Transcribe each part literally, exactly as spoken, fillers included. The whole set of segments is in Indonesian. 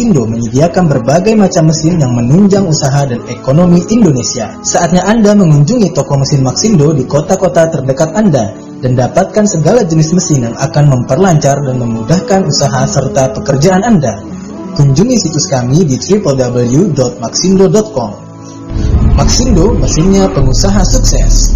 Maxindo menyediakan berbagai macam mesin yang menunjang usaha dan ekonomi Indonesia. Saatnya Anda mengunjungi toko mesin Maxindo di kota-kota terdekat Anda dan dapatkan segala jenis mesin yang akan memperlancar dan memudahkan usaha serta pekerjaan Anda. Kunjungi situs kami di w w w dot maxindo dot com. Maxindo, mesinnya pengusaha sukses.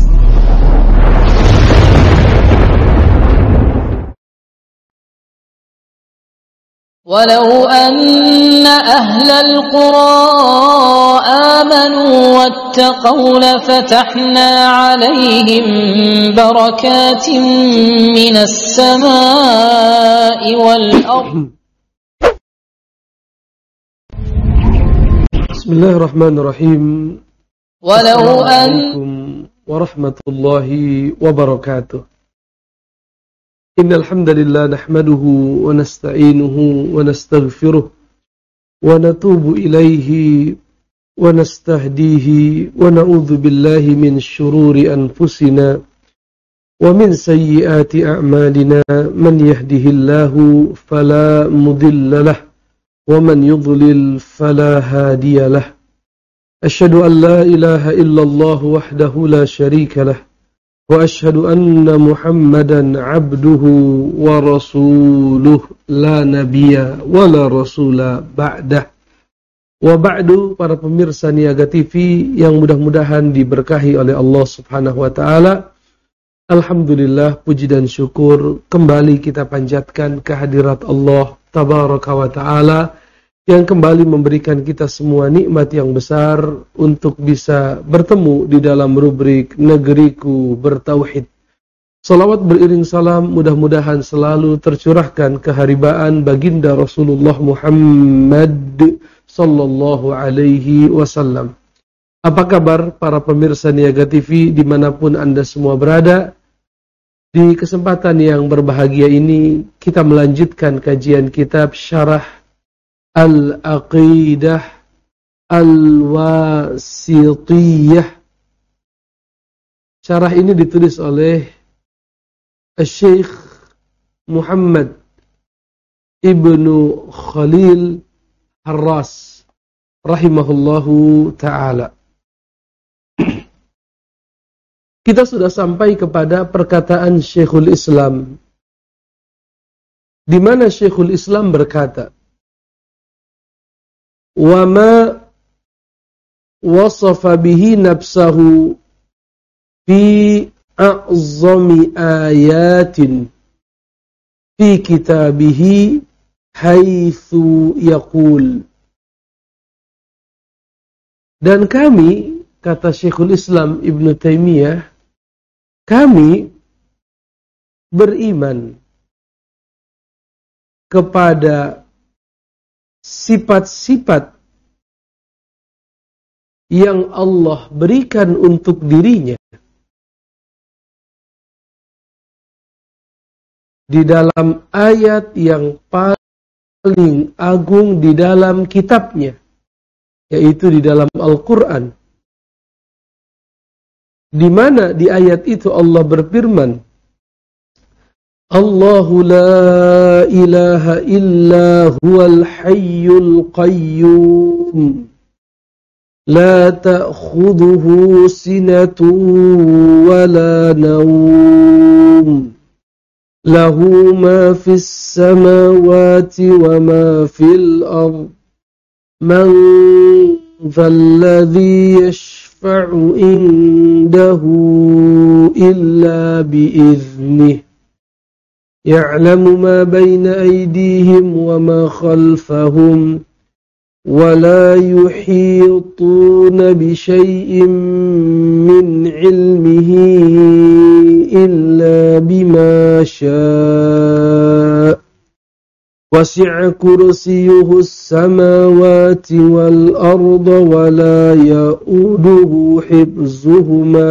ولو أن أهل القرى آمنوا واتقوا لفتحنا عليهم بركات من السماء والأرض. بسم الله الرحمن الرحيم. ولو أن ورحمة الله وبركاته. إن الحمد لله نحمده ونستعينه ونستغفره ونتوب إليه ونستهديه ونعوذ بالله من شرور أنفسنا ومن سيئات أعمالنا من يهده الله فلا مضل له ومن يضلل فلا هادي له أشهد أن لا إله إلا الله وحده لا شريك له وأشهد أن محمدا عبده ورسوله لا نبي ولا رسول بعده. Wa ba'du, para pemirsa Niaga T V yang mudah-mudahan diberkahi oleh Allah Subhanahu wa taala. Alhamdulillah, puji dan syukur kembali kita panjatkan kehadirat Allah Tabaraka wa taala yang kembali memberikan kita semua nikmat yang besar untuk bisa bertemu di dalam rubrik Negeriku Bertauhid. Salawat beriring salam mudah-mudahan selalu tercurahkan keharibaan baginda Rasulullah Muhammad sallallahu alaihi wasallam. Apa kabar para pemirsa Niaga T V dimanapun Anda semua berada? Di kesempatan yang berbahagia ini kita melanjutkan kajian kitab Syarah Al-Aqidah Al-Wasithiyah. Syarah ini ditulis oleh Syekh Muhammad Ibnu Khalil Harras rahimahullahu ta'ala. Kita sudah sampai kepada perkataan Syekhul Islam, di mana Syekhul Islam berkata, وَمَا وَصَفَ بِهِ نَفْسَهُ فِي أَعْظَمِ آيَاتٍ فِي كِتَابِهِ حَيْثُ يَقُولُ. Dan kami, kata Syekhul Islam Ibnu Taimiyah, kami beriman kepada sifat-sifat yang Allah berikan untuk dirinya di dalam ayat yang paling agung di dalam kitabnya, yaitu di dalam Al-Quran, di mana di ayat itu Allah berfirman, Allahu la ilaha illa huwal hayyul qayyum la ta'khudhuhu sinatun wa la nawm lahu ma fis samawati wa ma fil ardh man dhalladhi yashfa'u indahu illa bi'idhnihi يعلم ما بين أيديهم وما خلفهم ولا يحيطون بشيء من علمه إلا بما شاء وسع كرسيه السماوات والأرض ولا يؤوده حفظهما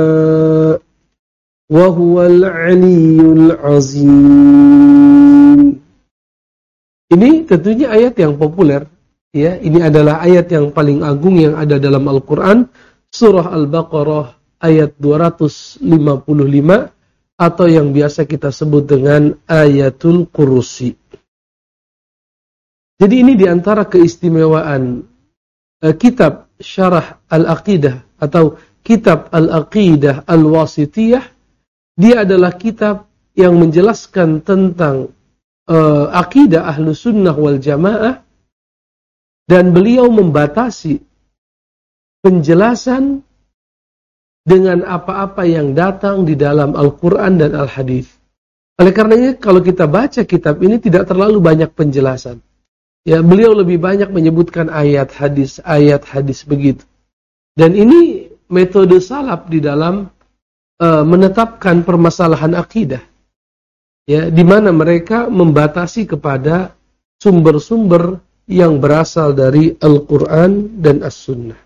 Wahuwal aliyul azim. Ini tentunya ayat yang populer, ya. Ini adalah ayat yang paling agung yang ada dalam Al-Quran, surah Al-Baqarah ayat dua ratus lima puluh lima, atau yang biasa kita sebut dengan ayatul kursi. Jadi ini diantara keistimewaan uh, kitab Syarah Al-Aqidah atau kitab Al-Aqidah Al-Wasitiyah. Dia adalah kitab yang menjelaskan tentang uh, akidah Ahlus Sunnah wal Jamaah, dan beliau membatasi penjelasan dengan apa-apa yang datang di dalam Al-Quran dan Al-Hadis. Oleh karenanya kalau kita baca kitab ini tidak terlalu banyak penjelasan. Ya, beliau lebih banyak menyebutkan ayat hadis, ayat hadis begitu. Dan ini metode salaf di dalam uh, menetapkan permasalahan akidah. Ya, di mana mereka membatasi kepada sumber-sumber yang berasal dari Al-Quran dan As-Sunnah.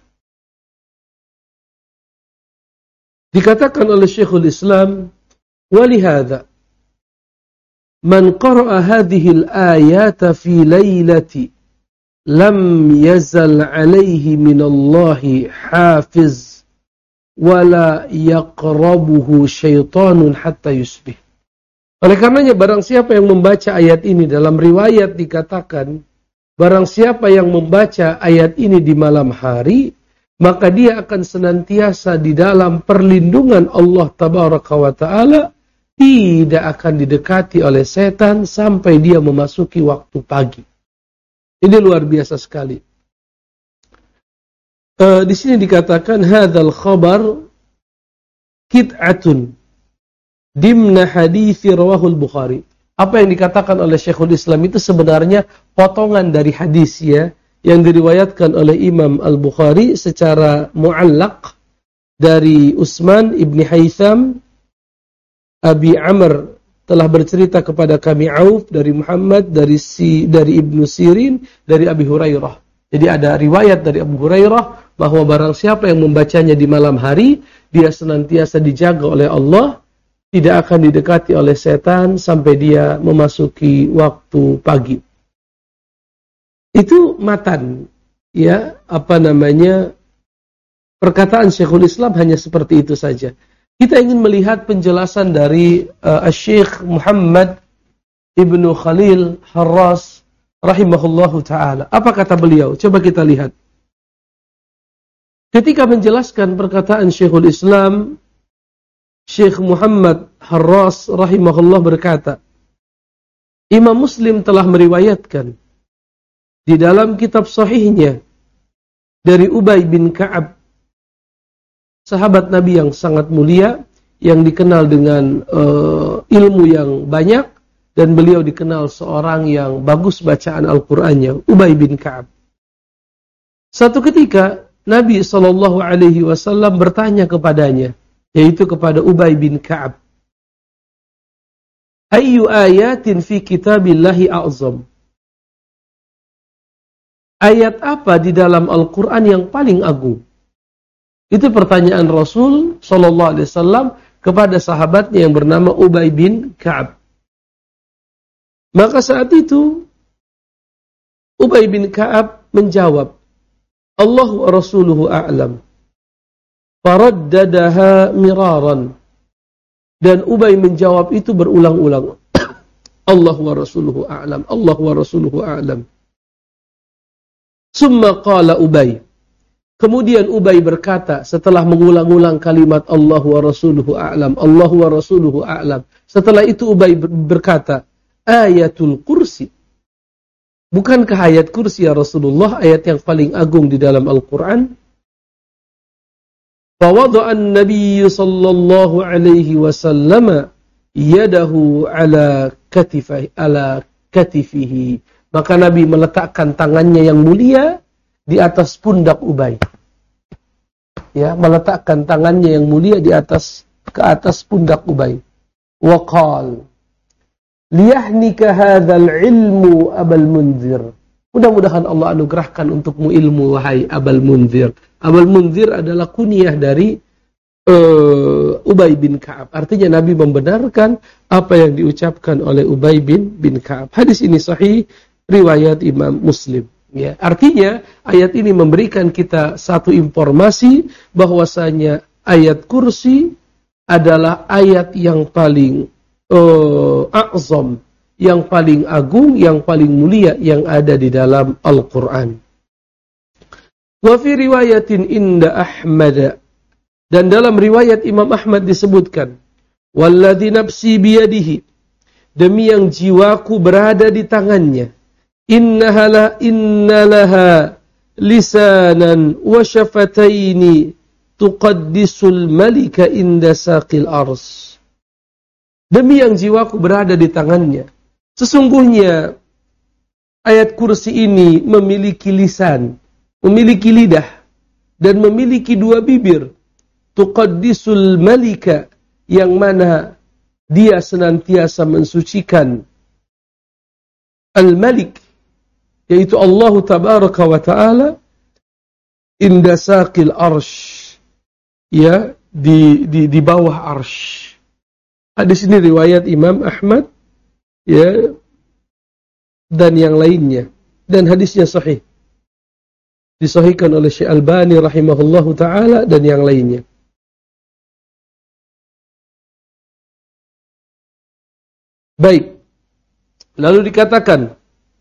Dikatakan oleh Syekhul Islam, walihada man qara'a hadhihi al-ayata fi laylati lam yazal alayhi min Allahi hafiz wala yaqrabuhu syaitanun hatta yusbih. Oleh karenanya barang siapa yang membaca ayat ini, dalam riwayat dikatakan barang siapa yang membaca ayat ini di malam hari, maka dia akan senantiasa di dalam perlindungan Allah Tabaraka wa Ta'ala, tidak akan didekati oleh setan sampai dia memasuki waktu pagi. Ini luar biasa sekali. Uh, di sini dikatakan hadzal khabar qit'atun dimna hadithi rawahul Bukhari. Apa yang dikatakan oleh Syekhul Islam itu sebenarnya potongan dari hadis, ya, yang diriwayatkan oleh Imam Al-Bukhari secara mu'allaq dari Utsman ibni Haytham. Abi Amr telah bercerita kepada kami Auf dari Muhammad, dari si dari Ibnu Sirin, dari Abi Hurairah. Jadi ada riwayat dari Abu Hurairah bahwa barang siapa yang membacanya di malam hari, dia senantiasa dijaga oleh Allah, tidak akan didekati oleh setan sampai dia memasuki waktu pagi. Itu matan, ya, apa namanya, perkataan Syekhul Islam hanya seperti itu saja. Kita ingin melihat penjelasan dari uh, Syekh Muhammad Ibnu Khalil Harras rahimahullahu ta'ala. Apa kata beliau? Coba kita lihat. Ketika menjelaskan perkataan Syekhul Islam, Syekh Muhammad Harras rahimahullah berkata, Imam Muslim telah meriwayatkan di dalam kitab sahihnya dari Ubay bin Ka'ab, sahabat Nabi yang sangat mulia, yang dikenal dengan uh, ilmu yang banyak, dan beliau dikenal seorang yang bagus bacaan Al-Qur'annya, Ubay bin Ka'ab. Satu ketika Nabi shallallahu alaihi wasallam bertanya kepadanya, yaitu kepada Ubay bin Ka'ab, Ayyu ayatin fi kitabillahi a'zam? Ayat apa di dalam Al-Qur'an yang paling agung? Itu pertanyaan Rasul Sallallahu Alaihi Wasallam kepada sahabatnya yang bernama Ubay bin Ka'ab. Maka saat itu Ubay bin Ka'ab menjawab, Allahu wa Rasuluhu a'lam. Faraddadaha miraran. Dan Ubay menjawab itu berulang-ulang. Allahu wa Rasuluhu a'lam. Allahu wa Rasuluhu a'lam. Summa qala Ubay. Kemudian Ubay berkata setelah mengulang-ulang kalimat Allahu wa Rasuluhu a'lam, Allahu wa Rasuluhu a'lam. Setelah itu Ubay berkata, ayatul kursi. Bukankah ayat kursi ya Rasulullah ayat yang paling agung di dalam Al-Quran? Fawada'an Nabi sallallahu alaihi wasallam yadahu ala katifihi, ala katifihi. Maka Nabi meletakkan tangannya yang mulia di atas pundak Ubay. Ya, meletakkan tangannya yang mulia di atas ke atas pundak Ubay. Wa qala liyahnika hadzal ilmu Abul Munzir. Mudah-mudahan Allah anugerahkan untukmu ilmu wahai Abul Munzir. Abul Munzir adalah kunyah dari uh, Ubay bin Ka'ab. Artinya Nabi membenarkan apa yang diucapkan oleh Ubay bin bin Ka'ab. Hadis ini sahih riwayat Imam Muslim. Ya, artinya ayat ini memberikan kita satu informasi bahwasanya ayat kursi adalah ayat yang paling uh, a'zam, yang paling agung, yang paling mulia yang ada di dalam Al-Quran. Wa fi riwayatin inda Ahmad, dan dalam riwayat Imam Ahmad disebutkan, walladzi nafsi biyadihi, demi yang jiwaku berada di tangannya, innahala innalaha lisanan wa syafataini tuqaddisul malika inda saqil ars. Demi yang jiwaku berada di tangannya, sesungguhnya ayat kursi ini memiliki lisan, memiliki lidah, dan memiliki dua bibir. Tuqaddisul malika, yang mana dia senantiasa mensucikan al-malik, yaitu Allah tabaraka wa ta'ala, inda saqil arsh, ya, di di di bawah arsh. Hadis ini riwayat Imam Ahmad, ya, dan yang lainnya, dan hadisnya sahih, disahihkan oleh Syekh Albani rahimahullahu taala dan yang lainnya. Baik, lalu dikatakan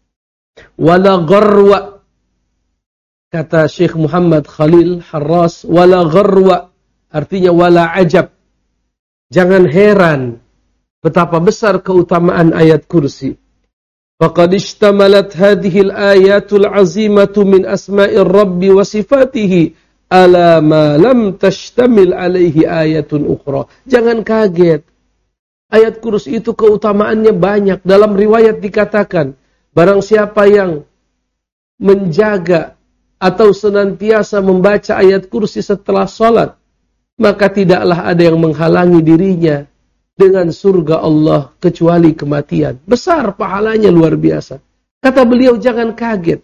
wala gharwa, kata Syekh Muhammad Khalil Harras, wala gharwa artinya wala ajab, jangan heran betapa besar keutamaan ayat kursi. Faqad ishtamalat hadhihi al-ayatul azimatu min asma'ir rabbi wa sifatihi ala ma lam tashtamil alaihi ayatun ukhra. Jangan kaget, ayat kursi itu keutamaannya banyak. Dalam riwayat dikatakan, barang siapa yang menjaga atau senantiasa membaca ayat kursi setelah salat, maka tidaklah ada yang menghalangi dirinya dengan surga Allah kecuali kematian. Besar pahalanya, luar biasa. Kata beliau, jangan kaget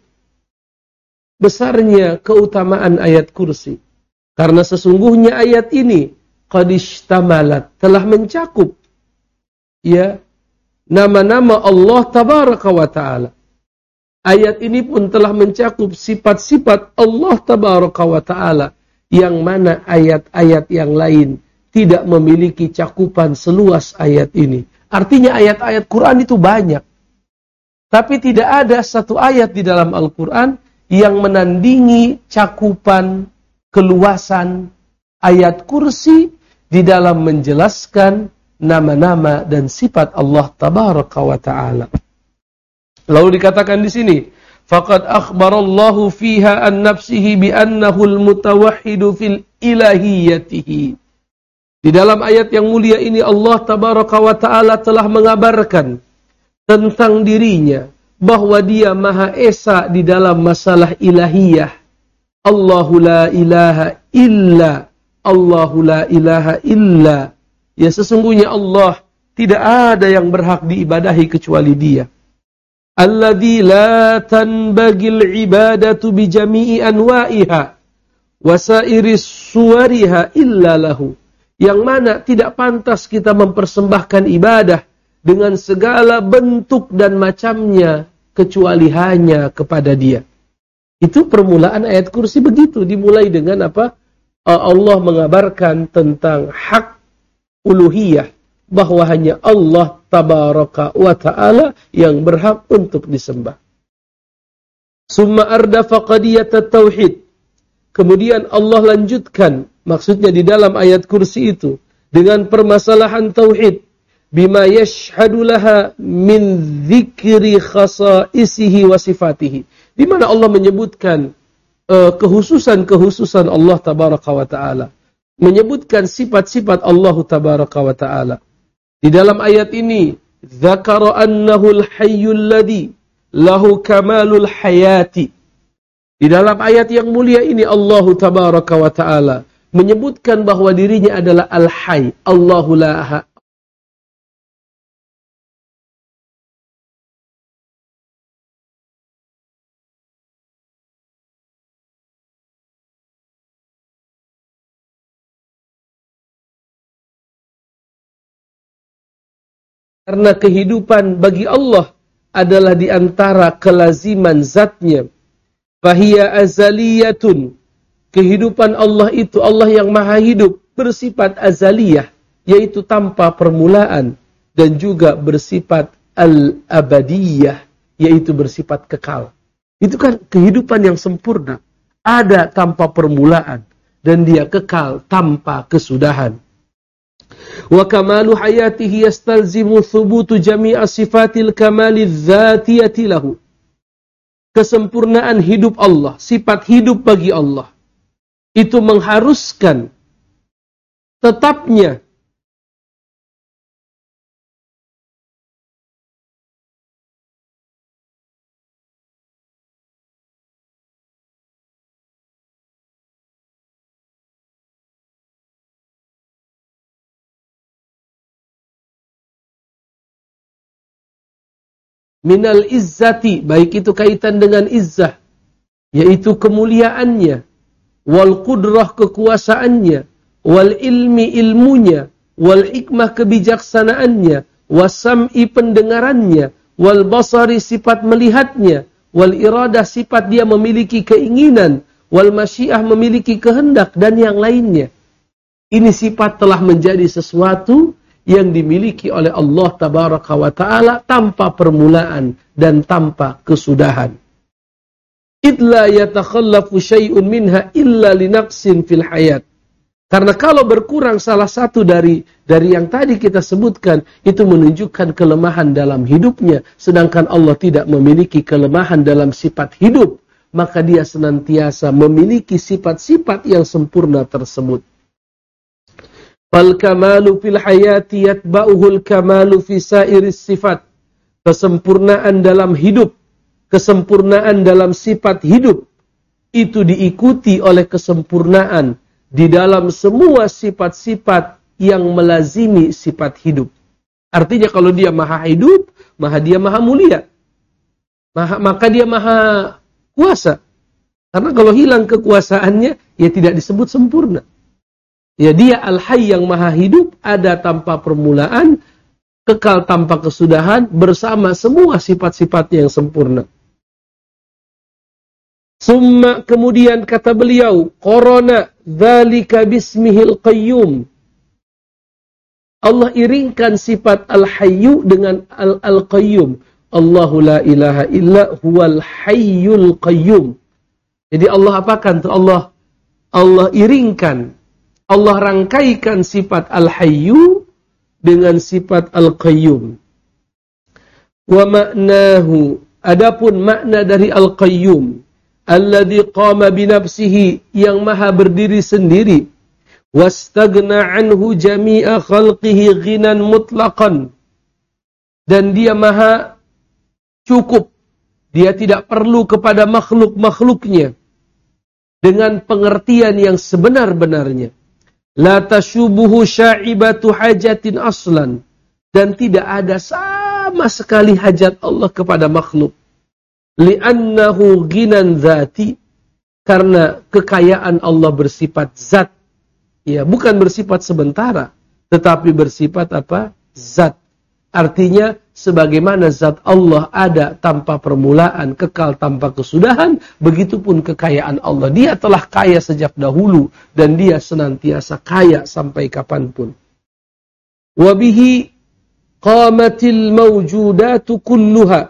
besarnya keutamaan ayat kursi, karena sesungguhnya ayat ini qad ishtamalat, telah mencakup, ya, nama-nama Allah tabaraka wa ta'ala. Ayat ini pun telah mencakup sifat-sifat Allah tabaraka wa ta'ala, yang mana ayat-ayat yang lain tidak memiliki cakupan seluas ayat ini. Artinya ayat-ayat Quran itu banyak, tapi tidak ada satu ayat di dalam Al-Quran yang menandingi cakupan keluasan ayat kursi di dalam menjelaskan nama-nama dan sifat Allah tabaraka wa ta'ala. Lalu dikatakan di sini, faqad akhbarallahu fiha an nafsihi bi annahu al-mutawahhidu fil ilahiyyatihi. Di dalam ayat yang mulia ini Allah tabaraka wa ta'ala telah mengabarkan tentang dirinya bahwa dia Maha Esa di dalam masalah ilahiyah. Allahu la ilaha illa, Allahu la ilaha illa. Ya, sesungguhnya Allah tidak ada yang berhak diibadahi kecuali Dia. Alladzi la tanbagil ibadatu bi jami'i anwa'iha wa sairis suwariha illa lahu. Yang mana tidak pantas kita mempersembahkan ibadah dengan segala bentuk dan macamnya kecuali hanya kepada Dia. Itu permulaan ayat kursi begitu, dimulai dengan apa? Allah mengabarkan tentang hak uluhiyah, bahwa hanya Allah tabaraka wa ta'ala yang berhak untuk disembah. Summa ardafa qadiyat at-tauhid. Kemudian Allah lanjutkan, maksudnya di dalam ayat kursi itu, dengan permasalahan tauhid, bima yashhadu laha min dzikri khasaisihi wa sifatihi. Di mana Allah menyebutkan uh, kehususan-kehususan Allah tabaraka wa ta'ala, menyebutkan sifat-sifat Allah tabaraka wa ta'ala. Di dalam ayat ini, dzakara annahu al-hayyul ladzi lahu kamalul hayati. Di dalam ayat yang mulia ini Allah tabaraka wa ta'ala menyebutkan bahwa dirinya adalah al-hayy, Allahu la karena kehidupan bagi Allah adalah di antara kelaziman zatnya. Fahiya azaliyatun. Kehidupan Allah itu, Allah yang maha hidup, bersifat azaliyah, yaitu tanpa permulaan, dan juga bersifat al-abadiyah, yaitu bersifat kekal. Itu kan kehidupan yang sempurna, ada tanpa permulaan, dan dia kekal tanpa kesudahan. Wa kamalu hayatihi yastalzimu thubutu jami'a sifatil kamali dzatiyati lahu. Kesempurnaan hidup Allah, sifat hidup bagi Allah, itu mengharuskan tetapnya minal izzati, baik itu kaitan dengan izzah, yaitu kemuliaannya, wal qudrah kekuasaannya, wal ilmi ilmunya, wal hikmah kebijaksanaannya, wasam'i pendengarannya, wal basari sifat melihatnya, wal iradah sifat dia memiliki keinginan, wal masyiah memiliki kehendak, dan yang lainnya. Ini sifat telah menjadi sesuatu yang dimiliki oleh Allah Tabaraka wa Ta'ala tanpa permulaan dan tanpa kesudahan. Idla yatakhallafu syai'un minha illa linaqsin fil hayat. Karena kalau berkurang salah satu dari dari yang tadi kita sebutkan, itu menunjukkan kelemahan dalam hidupnya. Sedangkan Allah tidak memiliki kelemahan dalam sifat hidup, maka dia senantiasa memiliki sifat-sifat yang sempurna tersebut. Fal kamalu fil hayati yatba'uhul kamalu fi sairis sifat. Kesempurnaan dalam hidup, kesempurnaan dalam sifat hidup, itu diikuti oleh kesempurnaan di dalam semua sifat-sifat yang melazimi sifat hidup. Artinya kalau dia maha hidup, maka dia maha mulia, maha, maka dia maha kuasa. Karena kalau hilang kekuasaannya, ya tidak disebut sempurna. Ya, dia Al-Hayy yang maha hidup, ada tanpa permulaan, kekal tanpa kesudahan, bersama semua sifat-sifatnya yang sempurna. Summa, kemudian kata beliau, Qarana dzalika bismihil qayyum. Allah iringkan sifat Al-Hayyu dengan Al-Qayyum. Allahu la ilaha illa huwal hayyul qayyum. Jadi Allah apakan? Allah Allah iringkan, Allah rangkaikan sifat Al-Hayyu dengan sifat Al-Qayyum. Wa ma'nahu, adapun makna dari Al-Qayyum, alladzi qama binafsihi, yang maha berdiri sendiri, wastagna anhu jami'a khalqihi ghinan mutlaqan, dan dia maha cukup, dia tidak perlu kepada makhluk-makhluknya dengan pengertian yang sebenar-benarnya. La tashubuhu sya'ibatu hajatin aslan, dan tidak ada sama sekali hajat Allah kepada makhluk. Li'annahu ghinan dzati, karena kekayaan Allah bersifat zat. Ya, bukan bersifat sementara, tetapi bersifat apa? Zat. Artinya sebagaimana zat Allah ada tanpa permulaan, kekal tanpa kesudahan, begitupun kekayaan Allah. Dia telah kaya sejak dahulu dan dia senantiasa kaya sampai kapanpun. Wa bihi qamatil mawjudatu kulluha.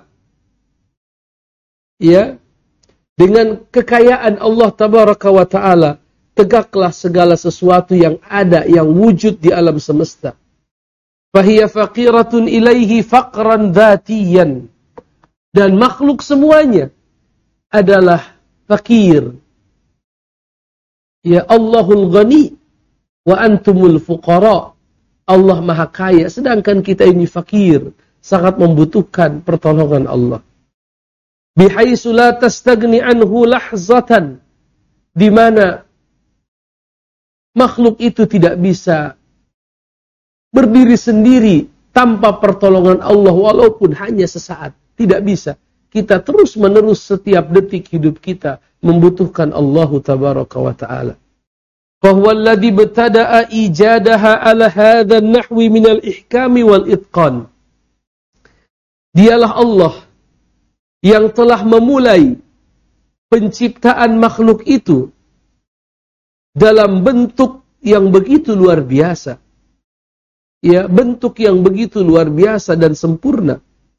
Ya, dengan kekayaan Allah Tabaraka wa Ta'ala, tegaklah segala sesuatu yang ada, yang wujud di alam semesta. Fahiya faqiratun ilaihi faqran dhatiyan. Dan makhluk semuanya adalah fakir. Ya, Allahul ghani wa antumul fuqara. Allah maha kaya, sedangkan kita ini fakir, sangat membutuhkan pertolongan Allah. Bihaitsu la tastagni anhu lahzatan, di mana makhluk itu tidak bisa berdiri sendiri tanpa pertolongan Allah walaupun hanya sesaat. Tidak bisa. Kita terus menerus setiap detik hidup kita membutuhkan Allah Tabaraka wa Ta'ala. Fahuwa alladhi btada'a ijadaha ala hadha an-nahwi minal ihkami wal itqan. Dialah Allah yang telah memulai penciptaan makhluk itu dalam bentuk yang begitu luar biasa. Ya, bentuk yang begitu luar biasa dan sempurna.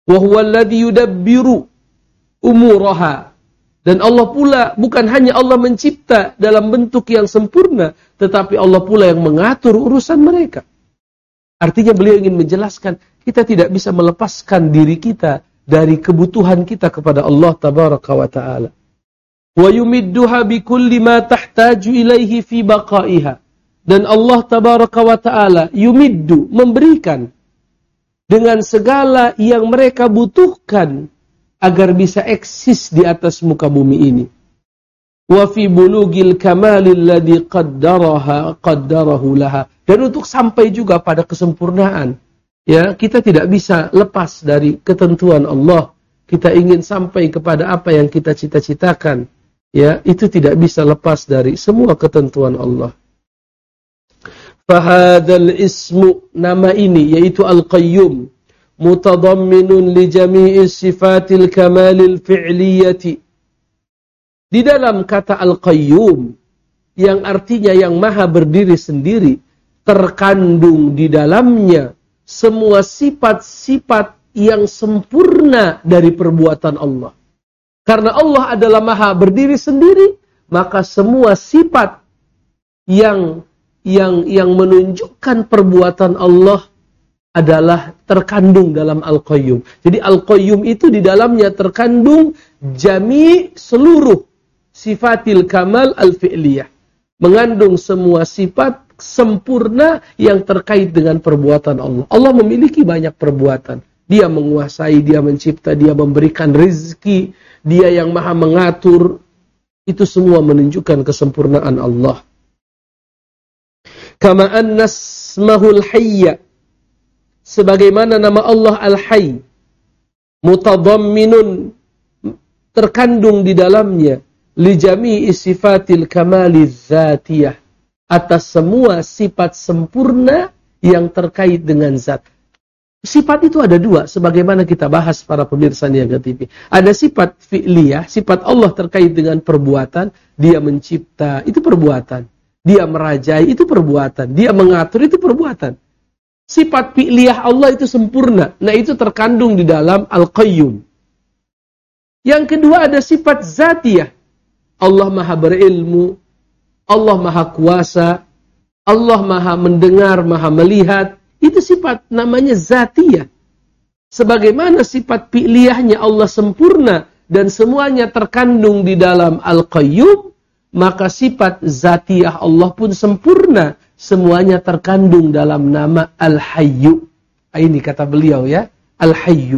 Wa huwa alladhi yudabbiru umuraha. Dan Allah pula, bukan hanya Allah mencipta dalam bentuk yang sempurna, tetapi Allah pula yang mengatur urusan mereka. Artinya beliau ingin menjelaskan, kita tidak bisa melepaskan diri kita dari kebutuhan kita kepada Allah tabaraka wa ta'ala. Wa yumidduha bikulli ma tahtaju ilaihi fi baqaiha. Dan Allah tabaraka wa ta'ala yumiddu, memberikan dengan segala yang mereka butuhkan agar bisa eksis di atas muka bumi ini. Wa fi bulugil kamalil ladzi qaddaraha qaddarahu laha. Dan untuk sampai juga pada kesempurnaan, ya, kita tidak bisa lepas dari ketentuan Allah. Kita ingin sampai kepada apa yang kita cita-citakan, ya, itu tidak bisa lepas dari semua ketentuan Allah. Fahadal ismu, nama ini yaitu Al-Qayyum, mutadamminun li jami'i sifatil kamalil fi'liyati. Di dalam kata Al-Qayyum, yang artinya yang maha berdiri sendiri, terkandung di dalamnya semua sifat-sifat yang sempurna dari perbuatan Allah. Karena Allah adalah maha berdiri sendiri, maka semua sifat yang yang yang menunjukkan perbuatan Allah adalah terkandung dalam Al-Qayyum. Jadi Al-Qayyum itu di dalamnya terkandung jami' seluruh sifatil kamal al-fi'liyah. Mengandung semua sifat sempurna yang terkait dengan perbuatan Allah. Allah memiliki banyak perbuatan. Dia menguasai, dia mencipta, dia memberikan rezeki, dia yang maha mengatur. Itu semua menunjukkan kesempurnaan Allah. Kama anna ismahul hayya, sebagaimana nama Allah Al-Hayy, mutadamminun, terkandung di dalamnya, li jami'i sifatil kamali dzatiyah, atas semua sifat sempurna yang terkait dengan zat. Sifat itu ada dua, sebagaimana kita bahas para pemirsa Niaga T V. Ada sifat fi'liyah, sifat Allah terkait dengan perbuatan, dia mencipta, itu perbuatan. Dia merajai, itu perbuatan. Dia mengatur, itu perbuatan. Sifat fi'liyah Allah itu sempurna. Nah, itu terkandung di dalam Al-Qayyum. Yang kedua ada sifat zatiyah. Allah maha berilmu, Allah maha kuasa, Allah maha mendengar, maha melihat. Itu sifat namanya zatiyah. Sebagaimana sifat fi'liyahnya Allah sempurna dan semuanya terkandung di dalam Al-Qayyum, maka sifat zatiyah Allah pun sempurna. Semuanya terkandung dalam nama Al-Hayyu. Ini kata beliau, ya, Al-Hayyu.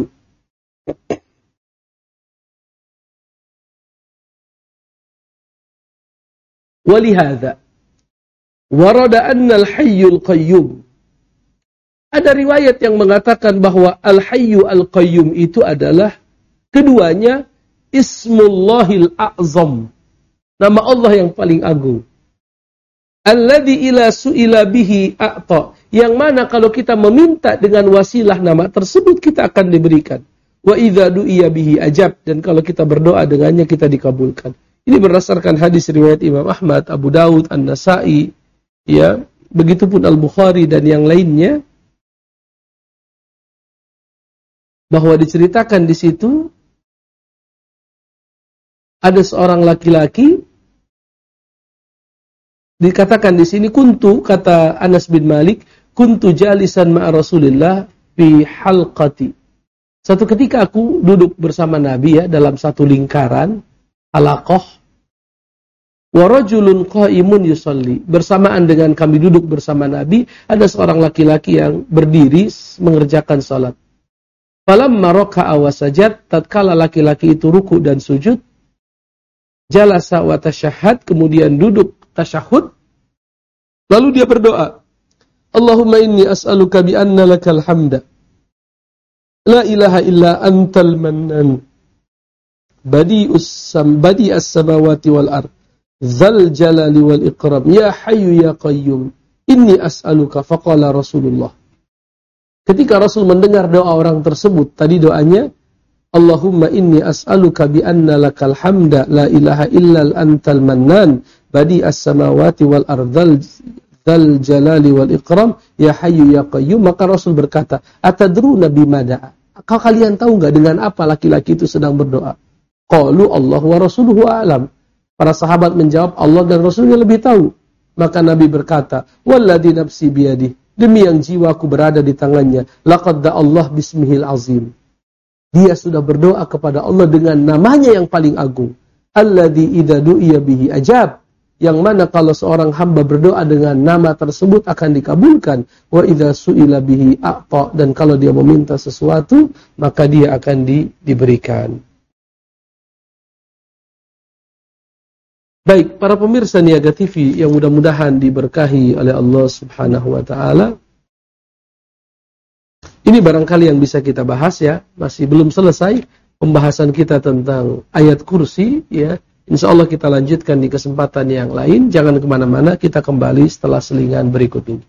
Walihada warada anna Al-Hayyul Qayyum. Ada riwayat yang mengatakan bahwa Al-Hayyu Al-Qayyum itu adalah keduanya Ismullahil A'zam. Nama Allah yang paling agung. Alladzi ila su'ila bihi a'ta. Yang mana kalau kita meminta dengan wasilah nama tersebut, kita akan diberikan. Wa idza du'iya bihi ajab. Dan kalau kita berdoa dengannya, kita dikabulkan. Ini berdasarkan hadis riwayat Imam Ahmad, Abu Daud, An-Nasa'i, ya, begitupun Al-Bukhari dan yang lainnya, bahwa diceritakan di situ ada seorang laki-laki, dikatakan di sini kuntu, kata Anas bin Malik, kuntu jalisan ma'a Rasulillah fi halqati. Satu ketika aku duduk bersama Nabi, ya, dalam satu lingkaran, halaqah, wa rajulun qa'imun yusalli. Bersamaan dengan kami duduk bersama Nabi, ada seorang laki-laki yang berdiri mengerjakan salat. Falamma raka'a wa sajad, tatkala laki-laki itu ruku dan sujud, jalasa wa tasyahhad, kemudian duduk tasyahud, lalu dia berdoa, Allahumma inni as'aluka bi anna lakal hamda, la ilaha illa antal mannan, badi'us sam badi'as samawati wal ard, dzal jalali wal ikram, ya hayyu ya qayyum, inni as'aluka. Faqala Rasulullah. Ketika Rasul mendengar doa orang tersebut, tadi doanya, Allahumma inni as'aluka bi anna lakal hamda, la ilaha illa antal mannan, badi'as samawati wal ardh, dzal jalali wal ikram, ya hayyu ya qayyum. Maka Rasul berkata, atadruna bima da'a? Kau kalian tahu nggak dengan apa laki-laki itu sedang berdoa? Qalu Allah wa rasuluhu a'lam. Para sahabat menjawab, Allah dan Rasulnya lebih tahu. Maka Nabi berkata, walladzi nafsi biyadih, demi yang jiwaku berada di tangannya, laqad Allah bismihil azim. Dia sudah berdoa kepada Allah dengan namanya yang paling agung. Alladzi idza du'iya bihi ajab. Yang mana kalau seorang hamba berdoa dengan nama tersebut akan dikabulkan. Wa idza su'ila bihi a'ta. Dan kalau dia meminta sesuatu, maka dia akan di, diberikan. Baik, para pemirsa Niaga T V yang mudah-mudahan diberkahi oleh Allah Subhanahu wa taala. Ini barangkali yang bisa kita bahas ya, masih belum selesai pembahasan kita tentang ayat kursi ya. Insya Allah kita lanjutkan di kesempatan yang lain. Jangan kemana-mana, kita kembali setelah selingan berikut ini.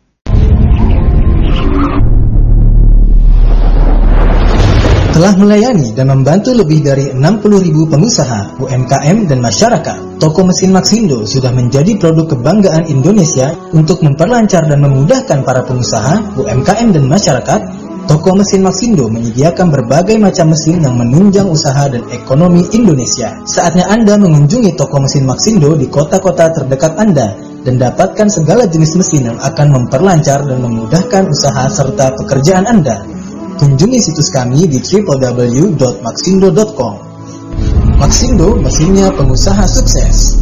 Telah melayani dan membantu lebih dari enam puluh ribu pengusaha, U M K M dan masyarakat. Toko mesin Maxindo sudah menjadi produk kebanggaan Indonesia untuk memperlancar dan memudahkan para pengusaha, U M K M dan masyarakat. Toko mesin Maxindo menyediakan berbagai macam mesin yang menunjang usaha dan ekonomi Indonesia. Saatnya Anda mengunjungi toko mesin Maxindo di kota-kota terdekat Anda dan dapatkan segala jenis mesin yang akan memperlancar dan memudahkan usaha serta pekerjaan Anda. Kunjungi situs kami di w w w dot maxindo dot com. Maxindo, mesinnya pengusaha sukses.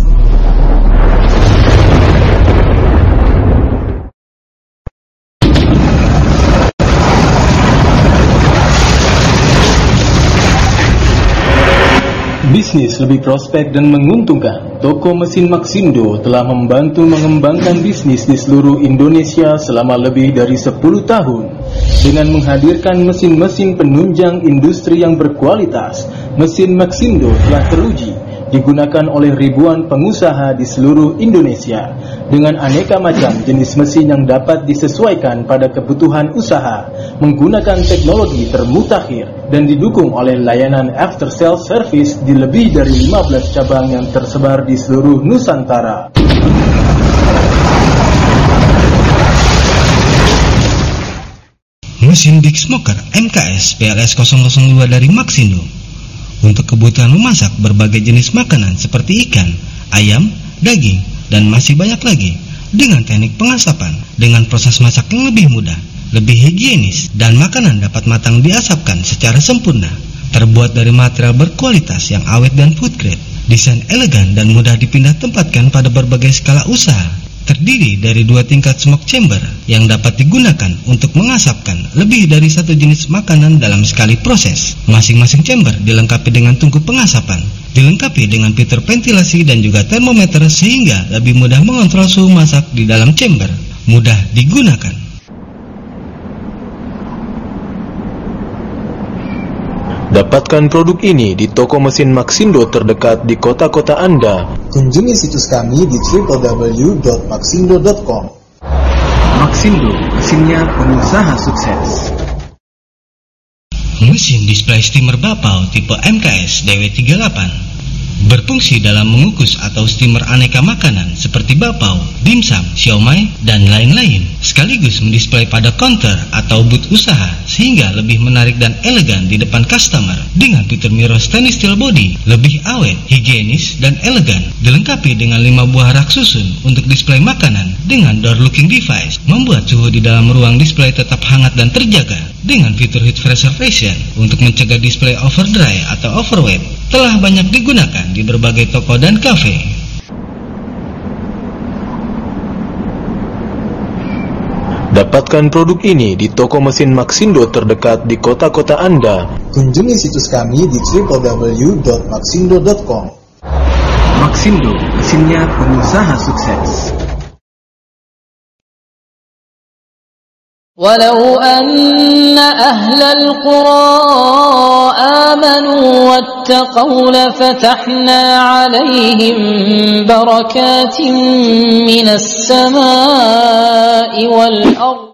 Bisnis lebih prospek dan menguntungkan. Toko mesin Maxindo telah membantu mengembangkan bisnis di seluruh Indonesia selama lebih dari sepuluh tahun. Dengan menghadirkan mesin-mesin penunjang industri yang berkualitas, mesin Maxindo telah teruji, digunakan oleh ribuan pengusaha di seluruh Indonesia. Dengan aneka macam jenis mesin yang dapat disesuaikan pada kebutuhan usaha, menggunakan teknologi termutakhir, dan didukung oleh layanan after sales service di lebih dari lima belas cabang yang tersebar di seluruh Nusantara. Mesin Big Smoker M K S P L S nol nol dua dari Maxindo untuk kebutuhan memasak berbagai jenis makanan seperti ikan, ayam, daging, dan masih banyak lagi dengan teknik pengasapan dengan proses masak yang lebih mudah, lebih higienis, dan makanan dapat matang diasapkan secara sempurna. Terbuat dari material berkualitas yang awet dan food grade, desain elegan dan mudah dipindah tempatkan pada berbagai skala usaha. Terdiri dari dua tingkat smoke chamber yang dapat digunakan untuk mengasapkan lebih dari satu jenis makanan dalam sekali proses. Masing-masing chamber dilengkapi dengan tungku pengasapan, dilengkapi dengan fitur ventilasi dan juga termometer sehingga lebih mudah mengontrol suhu masak di dalam chamber. Mudah digunakan. Dapatkan produk ini di toko mesin Maxindo terdekat di kota-kota Anda. Kunjungi situs kami di w w w dot maxindo dot com. Maxindo, mesinnya pengusaha sukses. Mesin display steamer Bapau tipe M K S D W tiga delapan berfungsi dalam mengukus atau steamer aneka makanan seperti bapau, dimsum, siomay, dan lain-lain, sekaligus mendisplay pada counter atau booth usaha sehingga lebih menarik dan elegan di depan customer. Dengan fitur mirror stainless steel body, lebih awet, higienis, dan elegan, dilengkapi dengan lima buah rak susun untuk display makanan dengan door looking device, membuat suhu di dalam ruang display tetap hangat dan terjaga. Dengan fitur heat preservation untuk mencegah display overdry atau overweight, telah banyak digunakan di berbagai toko dan kafe. Dapatkan produk ini di toko mesin Maxindo terdekat di kota-kota Anda. Kunjungi situs kami di w w w dot maxindo dot com. Maxindo, mesinnya pengusaha sukses. ولو أن أهل القرى آمنوا واتقوا لفتحنا عليهم بركات من السماء والأرض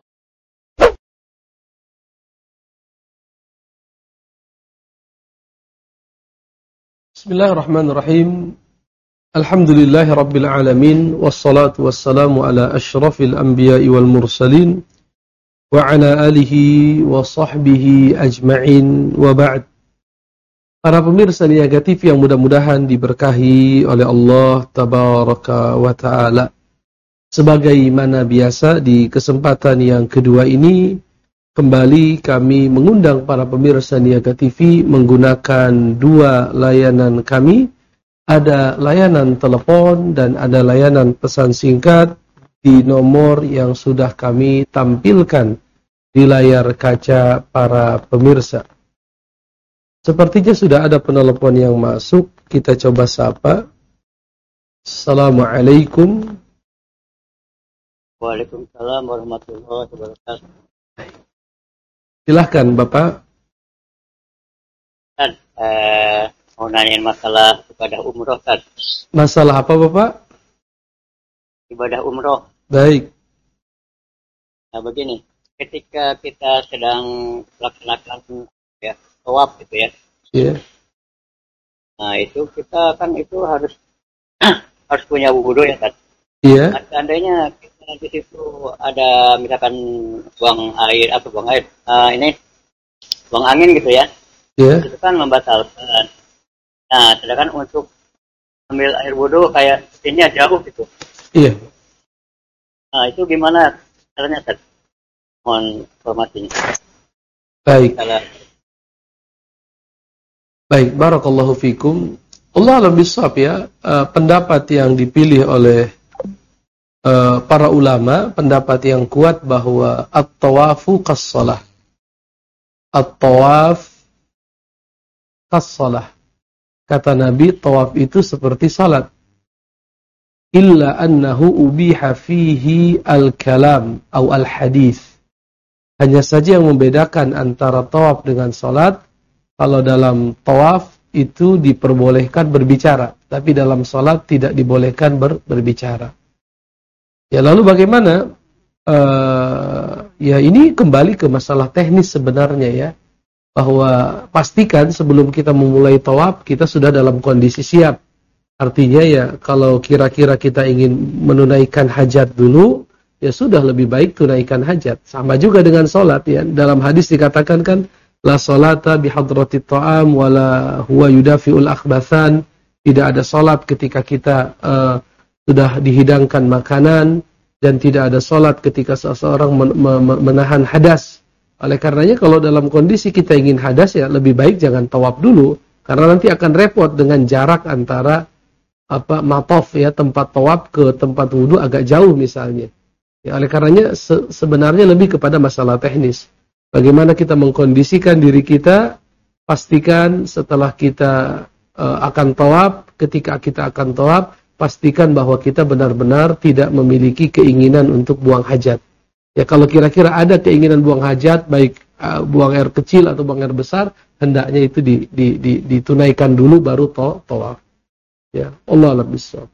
بسم الله الرحمن الرحيم الحمد لله رب العالمين والصلاة والسلام على أشرف الأنبياء والمرسلين wa ala alihi wa sahbihi ajma'in wa ba'd. Para pemirsa Niaga T V yang mudah-mudahan diberkahi oleh Allah Tabaraka wa Ta'ala. Sebagaimana biasa di kesempatan yang kedua ini, kembali kami mengundang para pemirsa Niaga T V menggunakan dua layanan kami. Ada layanan telepon dan ada layanan pesan singkat di nomor yang sudah kami tampilkan di layar kaca para pemirsa. Sepertinya sudah ada penelpon yang masuk, kita coba sapa. Assalamualaikum. Waalaikumsalam warahmatullahi wabarakatuh. Silahkan Bapak. Tad, eh, mau nanyain masalah ibadah umroh, Tad. Masalah apa Bapak? Ibadah umroh. Baik. Nah begini, ketika kita sedang melaksanakan ya tawaf gitu ya. Iya. Yeah. Nah itu kita kan itu harus harus punya wudu ya, Tad. Iya. Yeah. Nah, seandainya kita di situ ada misalkan buang air atau buang air, uh, ini buang angin gitu ya. Iya. Yeah. Itu kan membatalkan. Nah, sedangkan untuk ambil air wudu kayak ini jauh gitu. Iya. Yeah. Nah, itu gimana caranya, Tad? Mohon informasinya. Baik. Salah. Baik, barakallahu fikum. Allah alam bisawab ya, uh, pendapat yang dipilih oleh uh, para ulama, pendapat yang kuat bahwa at-tawafu kas-shalah. At-tawaf kas-shalah. Kata Nabi, tawaf itu seperti salat. Illa annahu ubiha fihi al-kalam atau al-hadis. Hanya saja yang membedakan antara tawaf dengan salat, kalau dalam tawaf itu diperbolehkan berbicara, tapi dalam salat tidak dibolehkan ber, berbicara. Ya lalu bagaimana? Uh, ya ini kembali ke masalah teknis sebenarnya ya, bahwa pastikan sebelum kita memulai tawaf kita sudah dalam kondisi siap. Artinya ya kalau kira-kira kita ingin menunaikan hajat dulu, ya sudah lebih baik tunaikan hajat. Sama juga dengan sholat ya. Dalam hadis dikatakan kan, la sholata bihadratit ta'am wala huwa yudafi'ul akhbathan. Tidak ada sholat ketika kita uh, sudah dihidangkan makanan, dan tidak ada sholat ketika seseorang men men menahan hadas. Oleh karenanya kalau dalam kondisi kita ingin hadas ya lebih baik jangan tawaf dulu, karena nanti akan repot dengan jarak antara apa matof ya, tempat tawaf ke tempat wudu agak jauh misalnya. Ya, oleh karenanya se sebenarnya lebih kepada masalah teknis. Bagaimana kita mengkondisikan diri kita, pastikan setelah kita uh, akan tawaf, ketika kita akan tawaf, pastikan bahwa kita benar-benar tidak memiliki keinginan untuk buang hajat. Ya kalau kira-kira ada keinginan buang hajat, baik uh, buang air kecil atau buang air besar, hendaknya itu di, di, di, ditunaikan dulu baru to tawaf. Ya, Allah a'lam bishawab.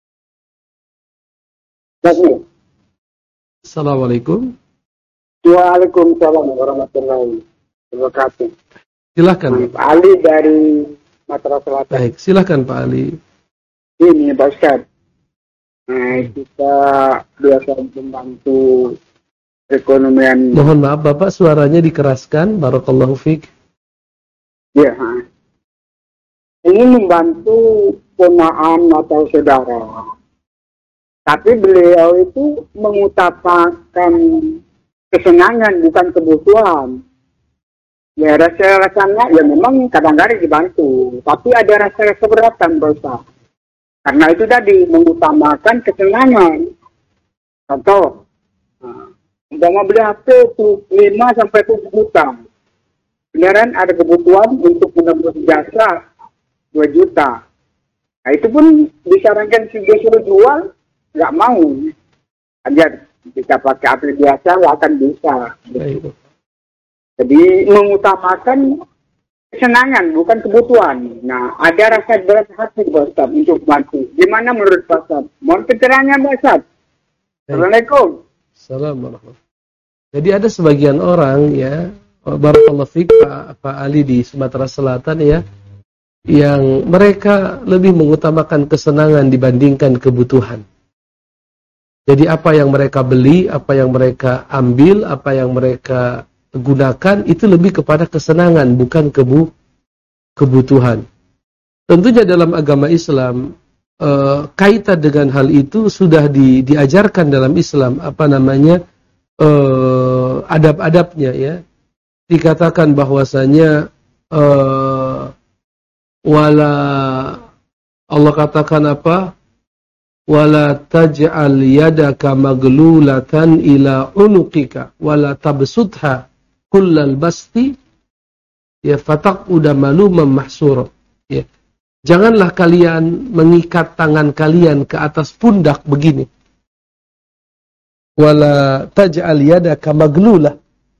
Assalamualaikum. Waalaikumsalam warahmatullahi wabarakatuh. Silakan. Pak Ali dari Mataram Selatan. Baik, silakan Pak Ali. Ini Pak Ustaz. Nah, kita biasa membantu perekonomian. Mohon maaf Bapak, suaranya dikeraskan. Barakallahu fiik. Ya. Ini membantu ponakan atau saudara. Tapi beliau itu mengutamakan kesenangan bukan kebutuhan. Ya rasa-rasanya ya memang kadang-kadang dibantu, tapi ada rasa keberatan Bapak. Karena itu tadi mengutamakan kesenangan. Contoh, umpama beli H P itu lima sampai tujuh juta. Beneran ada kebutuhan untuk menembus jasa dua juta. Nah itu pun disarankan sudah suruh jual, nggak mau. Aja kita pakai aplikasi biasa nggak akan bisa. Baik. Jadi mengutamakan kesenangan bukan kebutuhan. Nah ada rasa berat hati Pak Ustaz untuk bantu. Gimana menurut Pak Ustaz? Mohon keterangan Pak Ustaz. Assalamualaikum. Assalamualaikum. Jadi ada sebagian orang ya, barakallahu fiik Pak, Pak Ali di Sumatera Selatan ya, yang mereka lebih mengutamakan kesenangan dibandingkan kebutuhan. Jadi apa yang mereka beli, apa yang mereka ambil, apa yang mereka gunakan, itu lebih kepada kesenangan, bukan kebu kebutuhan. Tentunya dalam agama Islam, eh, kaitan dengan hal itu sudah di, diajarkan dalam Islam, apa namanya, eh, adab-adabnya ya. Dikatakan bahwasanya eh, wala, Allah katakan apa? Wala taj'al yadaka maglulatan ila unuqika wala tabsutha kullal basti ya fataquda maluman mahsura. Ya. Janganlah kalian mengikat tangan kalian ke atas pundak begini. Wala taj'al yadaka maglulah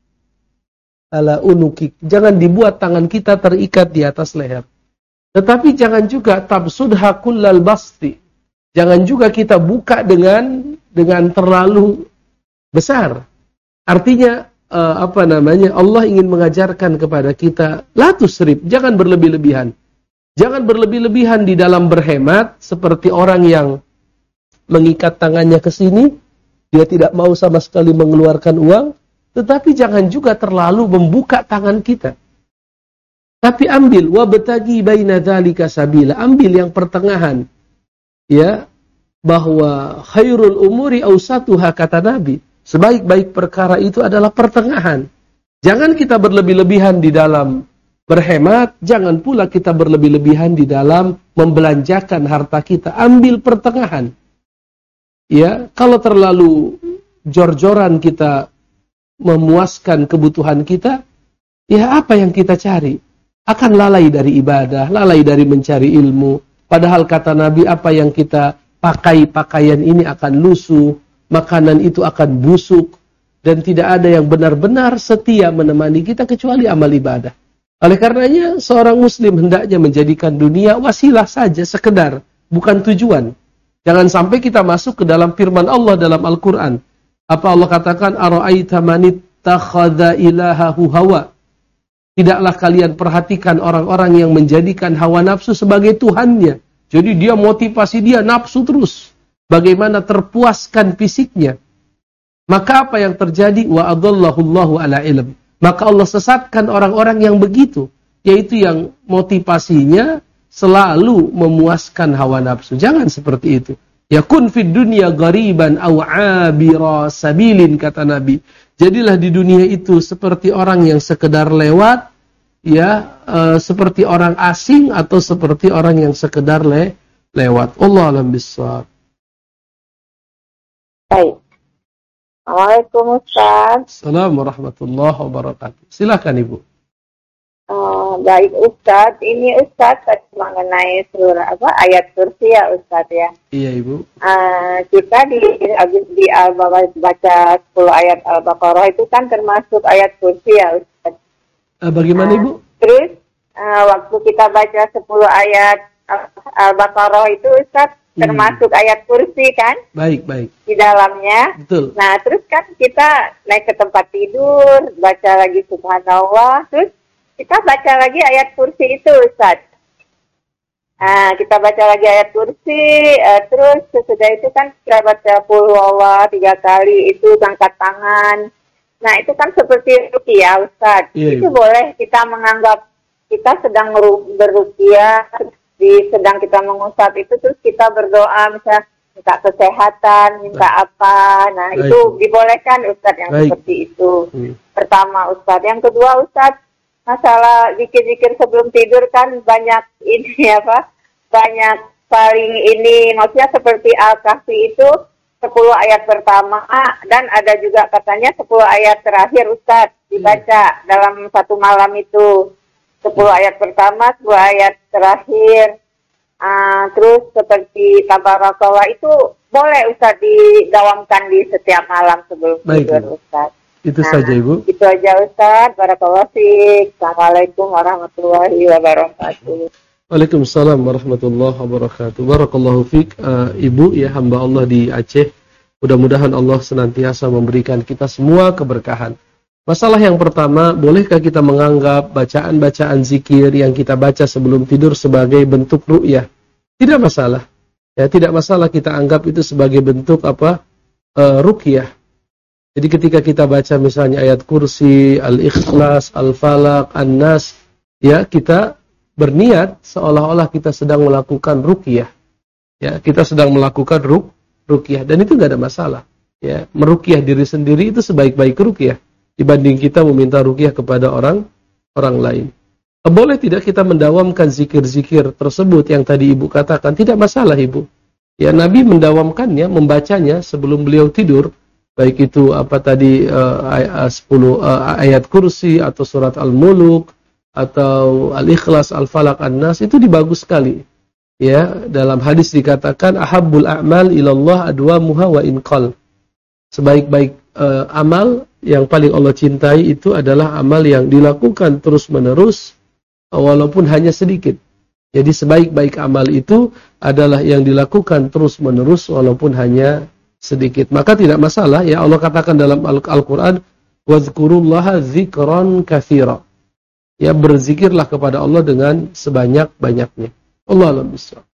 ala unuqik. Jangan dibuat tangan kita terikat di atas leher. Tetapi jangan juga tabsudha kullal basti. Jangan juga kita buka dengan dengan terlalu besar. Artinya uh, apa namanya? Allah ingin mengajarkan kepada kita la tusrif, jangan berlebih-lebihan. Jangan berlebih-lebihan di dalam berhemat seperti orang yang mengikat tangannya ke sini, dia tidak mau sama sekali mengeluarkan uang, tetapi jangan juga terlalu membuka tangan kita. Tapi ambil wabtagi baina dzalika sabila, ambil yang pertengahan. Ya, bahwa khairul umuri awsatuha, kata Nabi. Sebaik-baik perkara itu adalah pertengahan. Jangan kita berlebih-lebihan di dalam berhemat, jangan pula kita berlebih-lebihan di dalam membelanjakan harta kita. Ambil pertengahan. Ya, kalau terlalu jor-joran kita memuaskan kebutuhan kita, ya apa yang kita cari? Akan lalai dari ibadah, lalai dari mencari ilmu. Padahal kata Nabi, apa yang kita pakai pakaian ini akan lusuh, makanan itu akan busuk, dan tidak ada yang benar-benar setia menemani kita kecuali amal ibadah. Oleh karenanya, seorang muslim hendaknya menjadikan dunia wasilah saja, sekedar, bukan tujuan. Jangan sampai kita masuk ke dalam firman Allah dalam Al-Quran. Apa Allah katakan? Ara'aita man ittakhadha ilahahu hawa. Tidaklah kalian perhatikan orang-orang yang menjadikan hawa nafsu sebagai Tuhannya. Jadi dia motivasi dia nafsu terus. Bagaimana terpuaskan fisiknya. Maka apa yang terjadi? Wa adallahullahu ala ilm. Maka Allah sesatkan orang-orang yang begitu. Yaitu yang motivasinya selalu memuaskan hawa nafsu. Jangan seperti itu. Yakun fid dunya ghariban aw abira sabilin, kata Nabi. Jadilah di dunia itu seperti orang yang sekedar lewat, ya, e, seperti orang asing atau seperti orang yang sekedar le, lewat. Allah alam bissawab. Baik. Assalamualaikum Ustaz. Assalamualaikum warahmatullahi wabarakatuh. Silakan Ibu. Uh, baik Ustaz, ini Ustaz mengenai surah apa ayat kursi ya Ustaz ya. Iya Ibu. Uh, kita di habis di Al-Baqarah baca sepuluh ayat Al-Baqarah itu kan termasuk ayat kursi ya Ustaz. Uh, bagaimana uh, Ibu? Terus uh, waktu kita baca sepuluh ayat Al-Baqarah itu Ustaz hmm. termasuk ayat kursi kan? Baik, baik. Di dalamnya. Betul. Nah, terus kan kita naik ke tempat tidur, baca lagi subhanallah, terus kita baca lagi ayat kursi itu, Ustaz. Nah, kita baca lagi ayat kursi, uh, terus sesudah itu kan kita baca qul huwallahu tiga kali, itu angkat tangan. Nah, itu kan seperti ruqyah, Ustaz. Iya, itu iya. Boleh kita menganggap kita sedang berruqyah, di sedang kita mengusap itu, terus kita berdoa, misalnya minta kesehatan, minta Baik. apa. Nah, Baik. itu dibolehkan, Ustaz, yang Baik. seperti itu. Hmm. Pertama, Ustaz. Yang kedua, Ustaz, masalah zikir-zikir sebelum tidur kan banyak ini apa banyak paling ini maksudnya seperti Al-Kahfi itu sepuluh ayat pertama dan ada juga katanya sepuluh ayat terakhir Ustaz dibaca hmm. dalam satu malam itu sepuluh ayat pertama sepuluh ayat terakhir uh, terus seperti Tabarakallah itu boleh Ustaz didawamkan di setiap malam sebelum Baik, tidur Ustaz. Itu nah, saja Ibu. Itu aja Ustaz. Barakallahu fiik. Assalamualaikum warahmatullahi wabarakatuh. Waalaikumsalam warahmatullahi wabarakatuh. Barakallahu fiik. Uh, Ibu ya hamba Allah di Aceh. Mudah-mudahan Allah senantiasa memberikan kita semua keberkahan. Masalah yang pertama, bolehkah kita menganggap bacaan-bacaan zikir yang kita baca sebelum tidur sebagai bentuk ru'yah? Tidak masalah. Ya, tidak masalah kita anggap itu sebagai bentuk apa? uh, ruqyah. Jadi ketika kita baca misalnya ayat kursi, al-ikhlas, al-falaq, an-nas, ya kita berniat seolah-olah kita sedang melakukan ruqyah. Ya, kita sedang melakukan ruk, ruqyah dan itu enggak ada masalah. Ya, meruqyah diri sendiri itu sebaik-baik ruqyah dibanding kita meminta ruqyah kepada orang orang lain. Boleh tidak kita mendawamkan zikir-zikir tersebut yang tadi Ibu katakan? Tidak masalah, Ibu. Ya, Nabi mendawamkannya, membacanya sebelum beliau tidur. Baik itu apa tadi uh, sepuluh uh, ayat kursi atau surat Al-Muluk atau Al-Ikhlas, Al-Falaq, An-Nas itu dibagus sekali. Ya, dalam hadis dikatakan ahabbul a'mal ilallah adwamuha wa inqal. Sebaik-baik uh, amal yang paling Allah cintai itu adalah amal yang dilakukan terus-menerus walaupun hanya sedikit. Jadi sebaik-baik amal itu adalah yang dilakukan terus-menerus walaupun hanya sedikit. Maka tidak masalah, ya Allah katakan dalam Al-Quran, wazkurullaha zikran katsira. Ya, berzikirlah kepada Allah dengan sebanyak-banyaknya. Allah a'lam bishawab.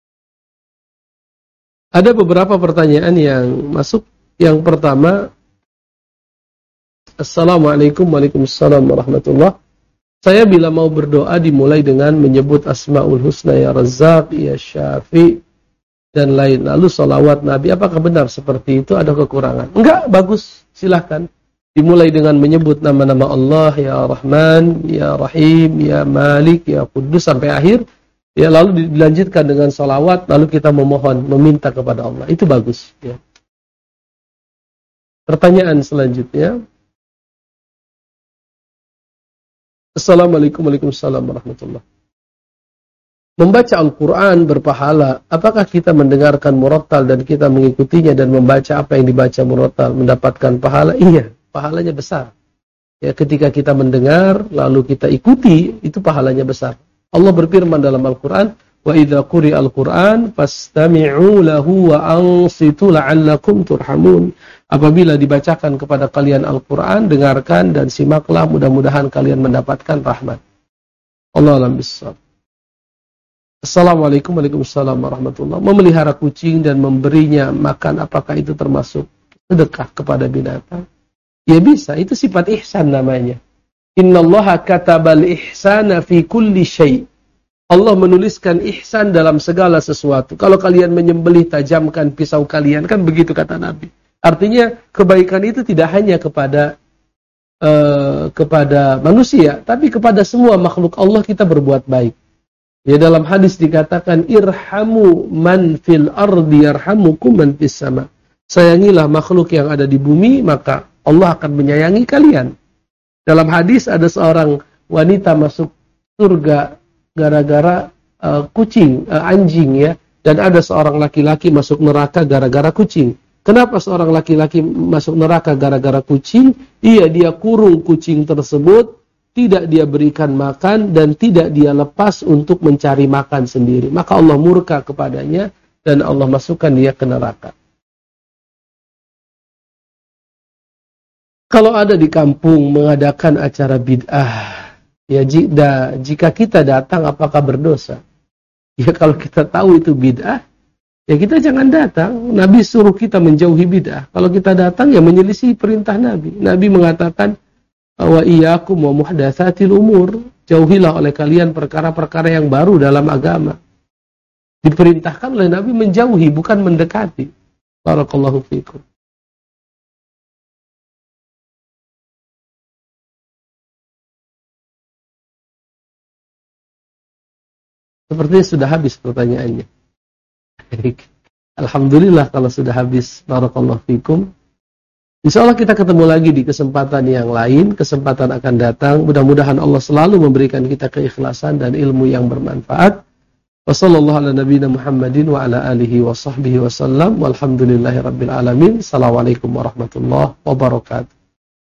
Ada beberapa pertanyaan yang masuk. Yang pertama, Assalamualaikum Waalaikumsalam warahmatullahi. Saya bila mau berdoa dimulai dengan menyebut Asmaul Husna, ya Razzaq, ya Syafi, dan lain. Lalu salawat Nabi, apakah benar seperti itu? Ada kekurangan? Enggak, bagus, silahkan. Dimulai dengan menyebut nama-nama Allah, ya Rahman, ya Rahim, ya Malik, ya Kudus, sampai akhir. Ya, lalu dilanjutkan dengan salawat, lalu kita memohon, meminta kepada Allah. Itu bagus. Ya. Pertanyaan selanjutnya. Assalamualaikum Waalaikumsalam warahmatullahi. Membaca Al-Quran berpahala. Apakah kita mendengarkan murattal dan kita mengikutinya dan membaca apa yang dibaca murattal mendapatkan pahala? Iya, pahalanya besar. Ya, ketika kita mendengar lalu kita ikuti, itu pahalanya besar. Allah berfirman dalam Al-Quran, wa idza quri'al Qur'an fastami'u lahu wa ansitu la'allakum turhamun. Apabila dibacakan kepada kalian Al-Quran, dengarkan dan simaklah, mudah-mudahan kalian mendapatkan rahmat. Allah a'lam bishawab. Assalamualaikum Waalaikumsalam warahmatullahi. Memelihara kucing dan memberinya makan, apakah itu termasuk sedekah kepada binatang? Ya bisa, itu sifat ihsan namanya. Innallaha katabal ihsana fi kulli syai'. Allah menuliskan ihsan dalam segala sesuatu. Kalau kalian menyembelih, tajamkan pisau kalian, kan begitu kata Nabi. Artinya kebaikan itu tidak hanya kepada uh, kepada manusia, tapi kepada semua makhluk Allah kita berbuat baik. Ya, dalam hadis dikatakan irhamu man fil ardi yarhamukum man fis sama. Sayangilah makhluk yang ada di bumi, maka Allah akan menyayangi kalian. Dalam hadis ada seorang wanita masuk surga gara-gara uh, kucing, uh, anjing ya, dan ada seorang laki-laki masuk neraka gara-gara kucing. Kenapa seorang laki-laki masuk neraka gara-gara kucing? Iya, dia kurung kucing tersebut, tidak dia berikan makan, dan tidak dia lepas untuk mencari makan sendiri. Maka Allah murka kepadanya, dan Allah masukkan dia ke neraka. Kalau ada di kampung mengadakan acara bid'ah, ya jika kita datang apakah berdosa? Ya kalau kita tahu itu bid'ah, ya kita jangan datang. Nabi suruh kita menjauhi bid'ah. Kalau kita datang ya menyelisih perintah Nabi. Nabi mengatakan, wa iyyakum wa muhdatsatil umur. Jauhilah oleh kalian perkara-perkara yang baru dalam agama. Diperintahkan oleh Nabi menjauhi, bukan mendekati. Barakallahu fiikum. Sepertinya sudah habis pertanyaannya. Alhamdulillah kalau sudah habis. Barakallahu fikum. Insyaallah kita ketemu lagi di kesempatan yang lain. Kesempatan akan datang. Mudah-mudahan Allah selalu memberikan kita keikhlasan dan ilmu yang bermanfaat. Wassallallahu ala nabiyina Muhammadin wa ala alihi wa sahbihi wasallam. Walhamdulillahi rabbil alamin. Assalamualaikum warahmatullahi wabarakatuh.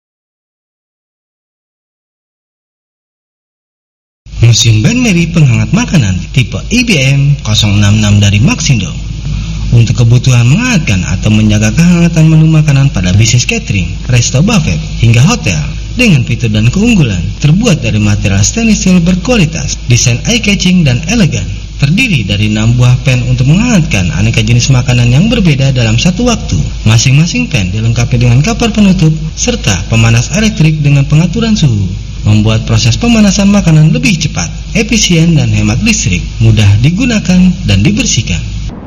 Mesin Ban Mary penghangat makanan tipe I B M nol enam enam dari Maxindo untuk kebutuhan menghangatkan atau menjaga kehangatan menu makanan pada bisnis catering, resto buffet, hingga hotel dengan fitur dan keunggulan terbuat dari material stainless steel berkualitas, desain eye-catching dan elegan. terdiri dari enam buah pan untuk menghangatkan aneka jenis makanan yang berbeda dalam satu waktu. Masing-masing pan dilengkapi dengan kapar penutup serta pemanas elektrik dengan pengaturan suhu, membuat proses pemanasan makanan lebih cepat, efisien dan hemat listrik, mudah digunakan dan dibersihkan.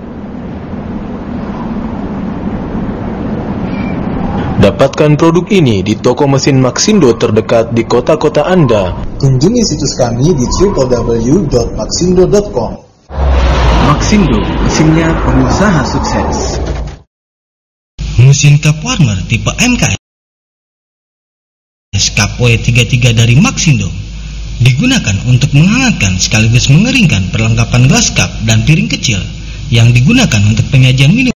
Dapatkan produk ini di toko mesin Maxindo terdekat di kota-kota Anda. Kunjungi situs kami di w w w dot maxindo dot com. Maxindo, mesinnya pengusaha sukses. Mesin cup warmer tipe M K S Cup W tiga puluh tiga dari Maxindo digunakan untuk menghangatkan sekaligus mengeringkan perlengkapan gelas cup dan piring kecil yang digunakan untuk penyajian minum